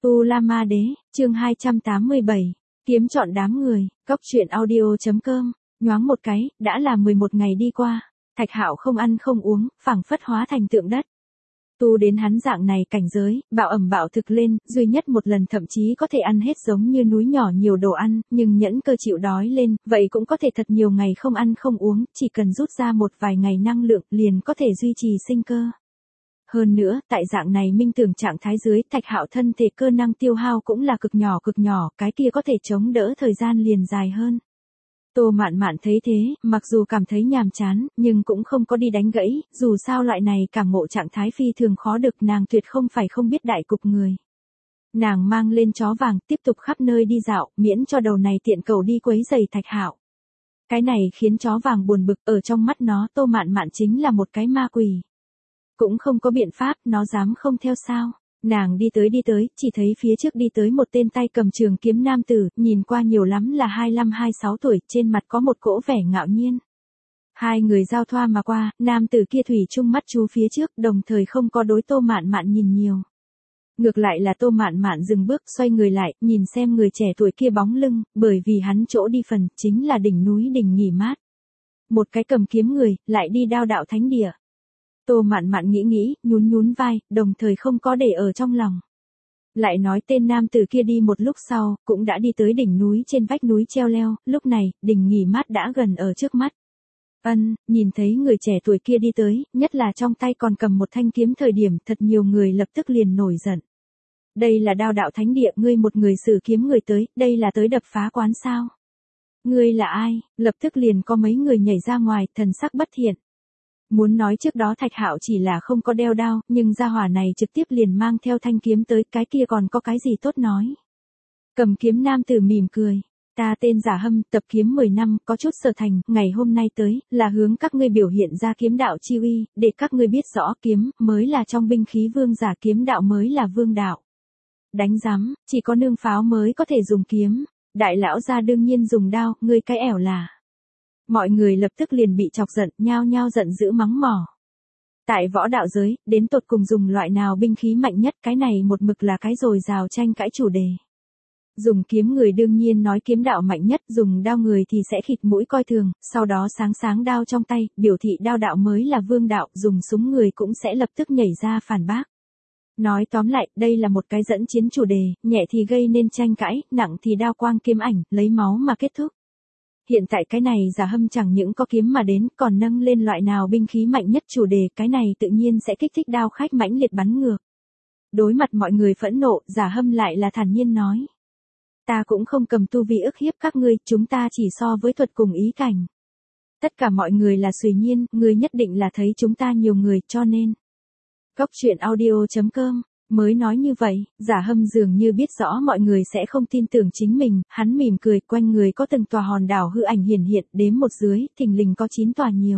U La Ma Đế, chương 287, kiếm chọn đám người, cóc truyện audio.com, nhoáng một cái, đã là 11 ngày đi qua, Thạch Hạo không ăn không uống, phảng phất hóa thành tượng đất. Tu đến hắn dạng này cảnh giới, bạo ẩm bạo thực lên, duy nhất một lần thậm chí có thể ăn hết giống như núi nhỏ nhiều đồ ăn, nhưng nhẫn cơ chịu đói lên, vậy cũng có thể thật nhiều ngày không ăn không uống, chỉ cần rút ra một vài ngày năng lượng liền có thể duy trì sinh cơ. Hơn nữa, tại dạng này minh tưởng trạng thái dưới, Thạch Hạo thân thể cơ năng tiêu hao cũng là cực nhỏ, cái kia có thể chống đỡ thời gian liền dài hơn. Tô Mạn Mạn thấy thế, mặc dù cảm thấy nhàm chán, nhưng cũng không có đi đánh gãy, dù sao loại này cảm ngộ trạng thái phi thường khó được, nàng tuyệt không phải không biết đại cục người. Nàng mang lên chó vàng, tiếp tục khắp nơi đi dạo, miễn cho đầu này tiện cầu đi quấy rầy Thạch Hạo. Cái này khiến chó vàng buồn bực, ở trong mắt nó Tô Mạn Mạn chính là một cái ma quỷ. Cũng không có biện pháp, nó dám không theo sao. Nàng đi tới, chỉ thấy phía trước đi tới một tên tay cầm trường kiếm nam tử, nhìn qua nhiều lắm là 25-26 tuổi, trên mặt có một cỗ vẻ ngạo nhiên. Hai người giao thoa mà qua, nam tử kia thủy chung mắt chú phía trước, đồng thời không có đối Tô Mạn Mạn nhìn nhiều. Ngược lại là Tô Mạn Mạn dừng bước, xoay người lại, nhìn xem người trẻ tuổi kia bóng lưng, bởi vì hắn chỗ đi phần, chính là đỉnh núi đỉnh nghỉ mát. Một cái cầm kiếm người, lại đi đao đạo thánh địa. Tô Mạn Mạn nghĩ, nhún vai, đồng thời không có để ở trong lòng. Lại nói tên nam tử kia đi một lúc sau, cũng đã đi tới đỉnh núi trên vách núi treo leo, lúc này, đỉnh nghỉ mát đã gần ở trước mắt. Nhìn thấy người trẻ tuổi kia đi tới, nhất là trong tay còn cầm một thanh kiếm thời điểm, thật nhiều người lập tức liền nổi giận. Đây là đao đạo thánh địa, ngươi một người sử kiếm người tới, đây là tới đập phá quán sao? Ngươi là ai? Lập tức liền có mấy người nhảy ra ngoài, thần sắc bất thiện. Muốn nói trước đó Thạch Hạo chỉ là không có đeo đao, nhưng gia hỏa này trực tiếp liền mang theo thanh kiếm tới, cái kia còn có cái gì tốt nói. Cầm kiếm nam tử mỉm cười. Ta tên Giả Hâm, tập kiếm 10 năm, có chút sở thành, ngày hôm nay tới, là hướng các ngươi biểu hiện ra kiếm đạo chi uy, để các ngươi biết rõ kiếm, mới là trong binh khí vương giả, kiếm đạo mới là vương đạo. Đánh rắm, chỉ có nương pháo mới có thể dùng kiếm, đại lão gia đương nhiên dùng đao, ngươi cái ẻo là. Mọi người lập tức liền bị chọc giận, nhao nhao giận dữ mắng mỏ. Tại võ đạo giới, đến tột cùng dùng loại nào binh khí mạnh nhất, cái này một mực là cái dồi dào tranh cãi chủ đề. Dùng kiếm người đương nhiên nói kiếm đạo mạnh nhất, dùng đao người thì sẽ khịt mũi coi thường, sau đó sáng đao trong tay, biểu thị đao đạo mới là vương đạo, dùng súng người cũng sẽ lập tức nhảy ra phản bác. Nói tóm lại, đây là một cái dẫn chiến chủ đề, nhẹ thì gây nên tranh cãi, nặng thì đao quang kiếm ảnh, lấy máu mà kết thúc. Hiện tại cái này Giả Hâm chẳng những có kiếm mà đến, còn nâng lên loại nào binh khí mạnh nhất chủ đề, cái này tự nhiên sẽ kích thích đao khách mãnh liệt bắn ngược. Đối mặt mọi người phẫn nộ, Giả Hâm lại là thản nhiên nói. Ta cũng không cầm tu vi ức hiếp các ngươi, chúng ta chỉ so với thuật cùng ý cảnh. Tất cả mọi người là Xùy Nhiên, ngươi nhất định là thấy chúng ta nhiều người, cho nên. Cóc truyện audio.com. Mới nói như vậy, Giả Hâm dường như biết rõ mọi người sẽ không tin tưởng chính mình, hắn mỉm cười, quanh người có từng tòa hòn đảo hư ảnh hiển hiện, đếm một dưới, thình lình có 9 tòa nhiều.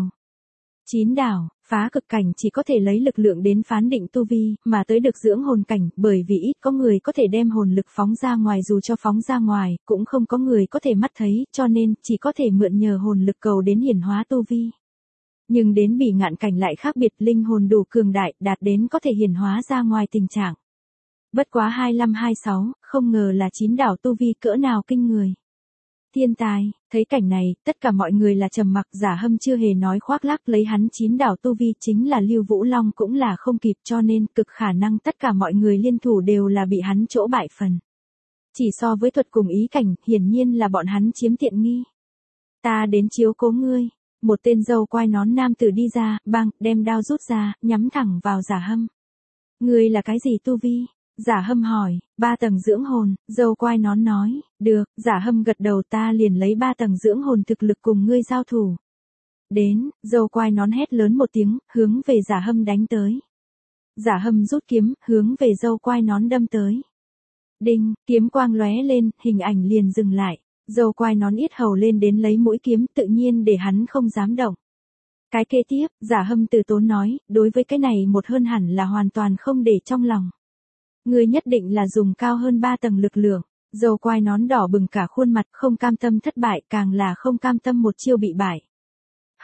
9 đảo, phá cực cảnh chỉ có thể lấy lực lượng đến phán định tu vi, mà tới được dưỡng hồn cảnh, bởi vì ít có người có thể đem hồn lực phóng ra ngoài, dù cho phóng ra ngoài, cũng không có người có thể mắt thấy, cho nên, chỉ có thể mượn nhờ hồn lực cầu đến hiển hóa tu vi. Nhưng đến Bỉ Ngạn cảnh lại khác biệt, linh hồn đủ cường đại, đạt đến có thể hiển hóa ra ngoài tình trạng. Bất quá 25-26, không ngờ là 9 đảo tu vi cỡ nào kinh người. Thiên tài, thấy cảnh này, tất cả mọi người là trầm mặc, Giả Hâm chưa hề nói khoác lác, lấy hắn 9 đảo tu vi chính là Lưu Vũ Long cũng là không kịp, cho nên cực khả năng tất cả mọi người liên thủ đều là bị hắn chỗ bại phần. Chỉ so với thuật cùng ý cảnh, hiển nhiên là bọn hắn chiếm tiện nghi. Ta đến chiếu cố ngươi. Một tên râu quai nón nam tử đi ra, đem đao rút ra, nhắm thẳng vào Giả Hâm. Ngươi là cái gì tu vi? Giả Hâm hỏi. 3 tầng dưỡng hồn, râu quai nón nói. Được, Giả Hâm gật đầu, ta liền lấy 3 tầng dưỡng hồn thực lực cùng ngươi giao thủ. Đến, râu quai nón hét lớn một tiếng, hướng về Giả Hâm đánh tới. Giả Hâm rút kiếm, hướng về râu quai nón đâm tới. Đinh, kiếm quang lóe lên, hình ảnh liền dừng lại. Râu quai nón yết hầu lên đến lấy mũi kiếm, tự nhiên để hắn không dám động. Cái kế tiếp, Giả Hâm từ tốn nói, đối với cái này một hơn hẳn là hoàn toàn không để trong lòng. Ngươi nhất định là dùng cao hơn 3 tầng lực lượng. Râu quai nón đỏ bừng cả khuôn mặt, không cam tâm thất bại, càng là không cam tâm một chiêu bị bại.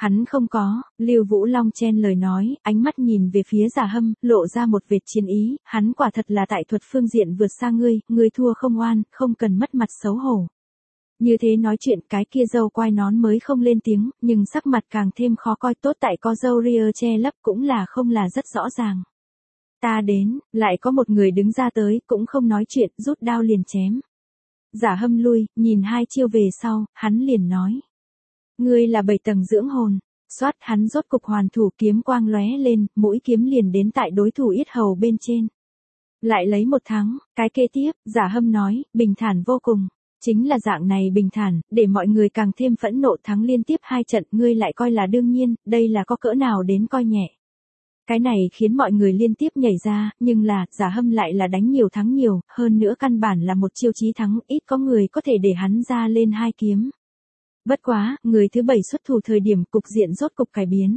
Hắn không có, Lưu Vũ Long chen lời nói, ánh mắt nhìn về phía Giả Hâm, lộ ra một vệt chiến ý, hắn quả thật là tại thuật phương diện vượt xa ngươi thua không oan, không cần mất mặt xấu hổ. Như thế nói chuyện cái kia dâu quai nón mới không lên tiếng, nhưng sắc mặt càng thêm khó coi, tốt tại có dâu ria che lấp cũng là không là rất rõ ràng. Ta đến, lại có một người đứng ra tới, cũng không nói chuyện, rút đao liền chém. Giả Hâm lui, nhìn hai chiêu về sau, hắn liền nói. Ngươi là 7 tầng dưỡng hồn. Xoát, hắn rốt cục hoàn thủ, kiếm quang lóe lên, mũi kiếm liền đến tại đối thủ yết hầu bên trên. Lại lấy một thắng, cái kế tiếp, Giả Hâm nói, bình thản vô cùng. Chính là dạng này bình thản, để mọi người càng thêm phẫn nộ, thắng liên tiếp 2 trận, ngươi lại coi là đương nhiên, đây là có cỡ nào đến coi nhẹ. Cái này khiến mọi người liên tiếp nhảy ra, nhưng là, Giả Hâm lại là đánh nhiều thắng nhiều, hơn nữa căn bản là một chiêu chí thắng, ít có người có thể để hắn ra lên 2 kiếm. Bất quá, người thứ 7 xuất thủ thời điểm cục diện rốt cục cải biến.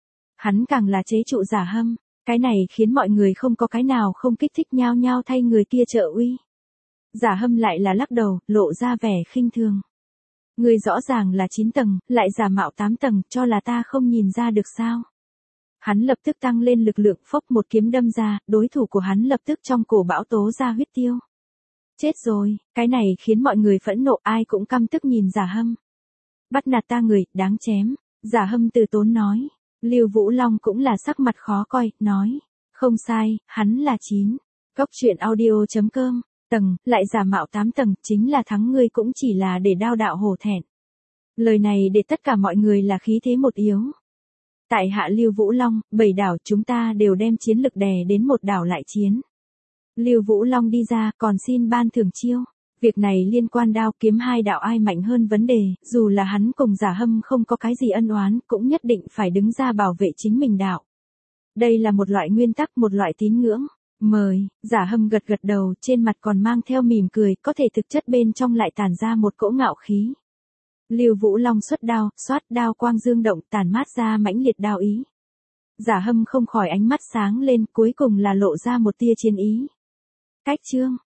Hắn càng là chế trụ Giả Hâm, cái này khiến mọi người không có cái nào không kích thích nhao nhao thay người kia trợ uy. Giả Hâm lại là lắc đầu, lộ ra vẻ khinh thường. Người rõ ràng là 9 tầng, lại giả mạo 8 tầng, cho là ta không nhìn ra được sao. Hắn lập tức tăng lên lực lượng, phốc một kiếm đâm ra, đối thủ của hắn lập tức trong cổ bão tố ra huyết tiêu. Chết rồi, cái này khiến mọi người phẫn nộ, ai cũng căm tức nhìn Giả Hâm. Bắt nạt ta người, đáng chém. Giả Hâm từ tốn nói. Lưu Vũ Long cũng là sắc mặt khó coi, nói. Không sai, hắn là 9. Cốc truyện audio.com. Tầng, lại giả mạo 8 tầng, chính là thắng ngươi cũng chỉ là để đao đạo hổ thẹn. Lời này để tất cả mọi người là khí thế một yếu. Tại hạ Lưu Vũ Long, 7 đảo chúng ta đều đem chiến lực đè đến một đảo lại chiến. Lưu Vũ Long đi ra, còn xin ban thưởng chiêu. Việc này liên quan đao kiếm hai đạo ai mạnh hơn vấn đề, dù là hắn cùng Giả Hâm không có cái gì ân oán, cũng nhất định phải đứng ra bảo vệ chính mình đạo. Đây là một loại nguyên tắc, một loại tín ngưỡng. Mời, Giả Hâm gật gật đầu, trên mặt còn mang theo mỉm cười, có thể thực chất bên trong lại tản ra một cỗ ngạo khí. Lưu Vũ Long xuất đao, xoát đao quang dương động, tản mát ra mãnh liệt đao ý. Giả Hâm không khỏi ánh mắt sáng lên, cuối cùng là lộ ra một tia chiến ý. Cách chương